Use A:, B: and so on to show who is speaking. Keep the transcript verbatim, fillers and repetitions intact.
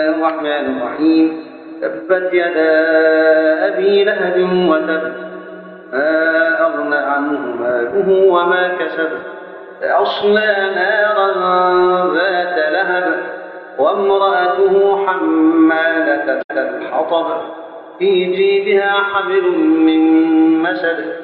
A: الله الرحمن الرحيم تبت يدا أبي لهب وتب ما أغنى عنه ماله وما كسب سيصلى نارا ذات لهب وامرأته حمالة الحطب في جيدها حبل من مسد